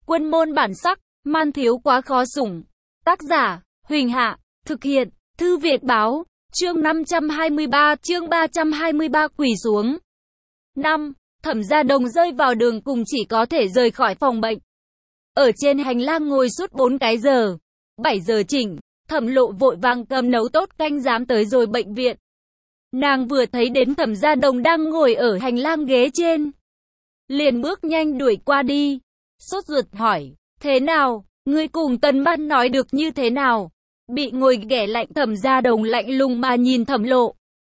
Quân môn bản sắc, man thiếu quá khó sủng. Tác giả, Huỳnh Hạ, thực hiện, Thư Viện Báo, chương 523, chương 323 quỳ xuống. 5. Thẩm Gia Đồng rơi vào đường cùng chỉ có thể rời khỏi phòng bệnh. Ở trên hành lang ngồi suốt 4 cái giờ. 7 giờ chỉnh, Thẩm Lộ vội vàng cầm nấu tốt canh dám tới rồi bệnh viện. Nàng vừa thấy đến Thẩm Gia Đồng đang ngồi ở hành lang ghế trên, liền bước nhanh đuổi qua đi, sốt ruột hỏi, thế nào, ngươi cùng Tần Ban nói được như thế nào? Bị ngồi ghẻ lạnh Thẩm Gia Đồng lạnh lùng mà nhìn Thẩm Lộ,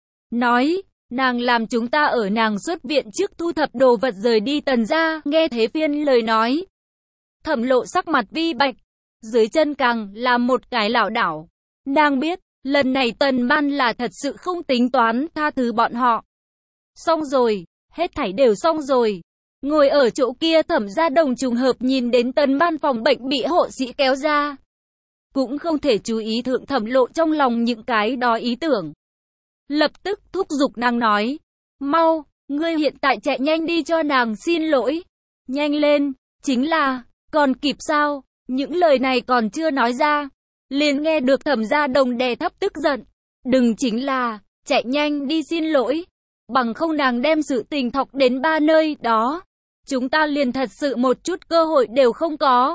nói, nàng làm chúng ta ở nàng xuất viện trước thu thập đồ vật rời đi Tần gia. Nghe thế phiên lời nói, Thẩm Lộ sắc mặt vi bạch, dưới chân càng là một cái lảo đảo. Nàng biết, lần này Tần Ban là thật sự không tính toán tha thứ bọn họ. Xong rồi, hết thảy đều xong rồi. Ngồi ở chỗ kia Thẩm Gia Đồng trùng hợp nhìn đến Tần Ban phòng bệnh bị hộ sĩ kéo ra, cũng không thể chú ý thượng Thẩm Lộ trong lòng những cái đó ý tưởng. Lập tức thúc giục nàng nói, mau, ngươi hiện tại chạy nhanh đi cho nàng xin lỗi. Nhanh lên, chính là, còn kịp sao? Những lời này còn chưa nói ra, liền nghe được Thẩm Gia Đồng đè thấp tức giận. Đừng chính là, chạy nhanh đi xin lỗi. Bằng không nàng đem sự tình thọc đến ba nơi đó, chúng ta liền thật sự một chút cơ hội đều không có.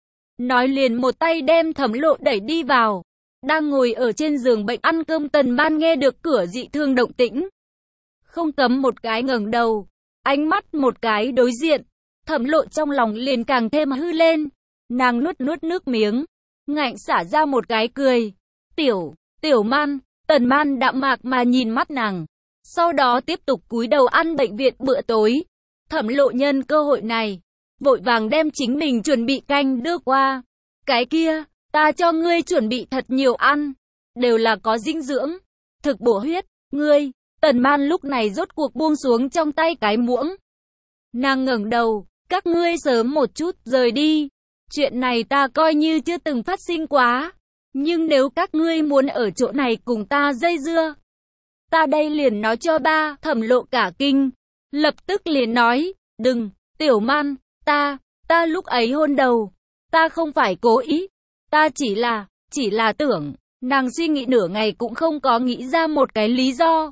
Nói liền một tay đem Thẩm Lộ đẩy đi vào. Đang ngồi ở trên giường bệnh ăn cơm Tần Ban nghe được cửa dị thương động tĩnh, không cấm một cái ngẩng đầu, ánh mắt một cái đối diện. Thẩm Lộ trong lòng liền càng thêm hư lên. Nàng nuốt nước miếng, ngạnh xả ra một cái cười. Tiểu Man. Tần Man đạm mạc mà nhìn mắt nàng, sau đó tiếp tục cúi đầu ăn bệnh viện bữa tối. Thẩm Lộ nhân cơ hội này, vội vàng đem chính mình chuẩn bị canh đưa qua. Cái kia, ta cho ngươi chuẩn bị thật nhiều ăn, đều là có dinh dưỡng, thực bổ huyết, ngươi. Tần Man lúc này rốt cuộc buông xuống trong tay cái muỗng. Nàng ngẩng đầu, các ngươi sớm một chút rời đi. Chuyện này ta coi như chưa từng phát sinh quá, nhưng nếu các ngươi muốn ở chỗ này cùng ta dây dưa, ta đây liền nói cho ba. Thẩm Lộ cả kinh, lập tức liền nói, đừng, Tiểu Man, ta lúc ấy hôn đầu, ta không phải cố ý, ta chỉ là tưởng. Nàng suy nghĩ nửa ngày cũng không có nghĩ ra một cái lý do.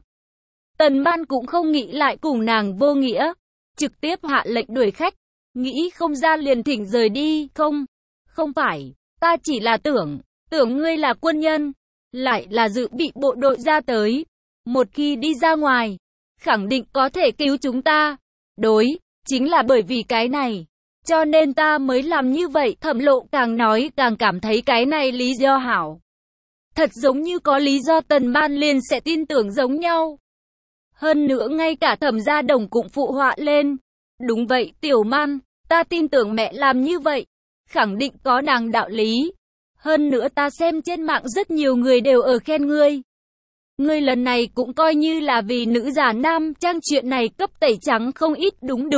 Tần Ban cũng không nghĩ lại cùng nàng vô nghĩa, trực tiếp hạ lệnh đuổi khách. Nghĩ không ra liền thỉnh rời đi. Không phải, ta chỉ là tưởng ngươi là quân nhân, lại là dự bị bộ đội ra tới. Một khi đi ra ngoài, khẳng định có thể cứu chúng ta. Chính là bởi vì cái này, cho nên ta mới làm như vậy. Thẩm Lộ càng nói càng cảm thấy cái này lý do hảo. Thật giống như có lý do Tần Ban liền sẽ tin tưởng giống nhau. Hơn nữa ngay cả Thẩm Gia Đồng cũng phụ họa lên. Đúng vậy Tiểu Man, ta tin tưởng mẹ làm như vậy, khẳng định có nàng đạo lý. Hơn nữa ta xem trên mạng rất nhiều người đều ở khen ngươi. Ngươi lần này cũng coi như là vì nữ giả nam trang chuyện này cấp tẩy trắng không ít.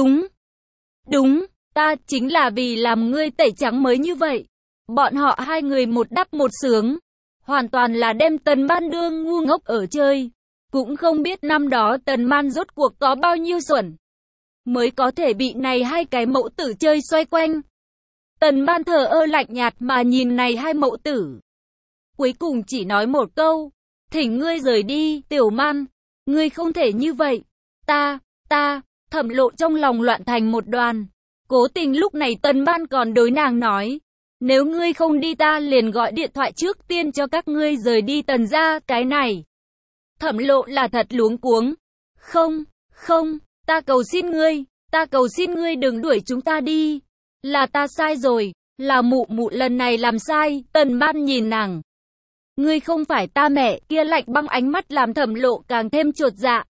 Đúng, ta chính là vì làm ngươi tẩy trắng mới như vậy. Bọn họ hai người một đắp một sướng, hoàn toàn là đem Tần Ban đương ngu ngốc ở chơi. Cũng không biết năm đó Tần Man rốt cuộc có bao nhiêu xuẩn, mới có thể bị này hai cái mẫu tử chơi xoay quanh. Tần Ban thờ ơ lạnh nhạt mà nhìn này hai mẫu tử, cuối cùng chỉ nói một câu, thỉnh ngươi rời đi. Tiểu Man, ngươi không thể như vậy. Ta. Thẩm Lộ trong lòng loạn thành một đoàn. Cố tình lúc này Tần Ban còn đối nàng nói, nếu ngươi không đi ta liền gọi điện thoại trước tiên cho các ngươi rời đi Tần gia. Cái này, Thẩm Lộ là thật luống cuống. Không, ta cầu xin ngươi đừng đuổi chúng ta đi. Là ta sai rồi, là mụ lần này làm sai. Tần Ban nhìn nàng, ngươi không phải ta mẹ. Kia lạnh băng ánh mắt làm Thẩm Lộ càng thêm chột dạ.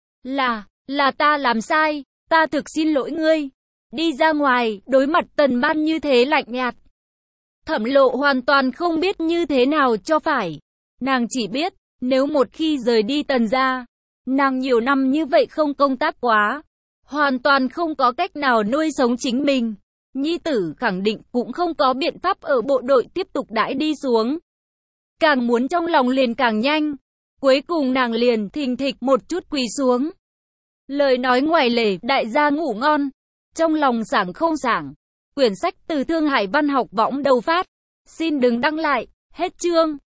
Là ta làm sai, ta thực xin lỗi ngươi. Đi ra ngoài. Đối mặt Tần Ban như thế lạnh nhạt, Thẩm Lộ hoàn toàn không biết như thế nào cho phải. Nàng chỉ biết, nếu một khi rời đi Tần gia, nàng nhiều năm như vậy không công tác quá, hoàn toàn không có cách nào nuôi sống chính mình. Nhi tử khẳng định cũng không có biện pháp ở bộ đội tiếp tục đãi đi xuống. Càng muốn trong lòng liền càng nhanh. Cuối cùng nàng liền thình thịch một chút quỳ xuống. Lời nói ngoài lề, đại gia ngủ ngon. Trong lòng sảng không sảng, Quyển sách từ Thương Hải Văn học Võng đầu phát. Xin đừng đăng lại. Hết chương.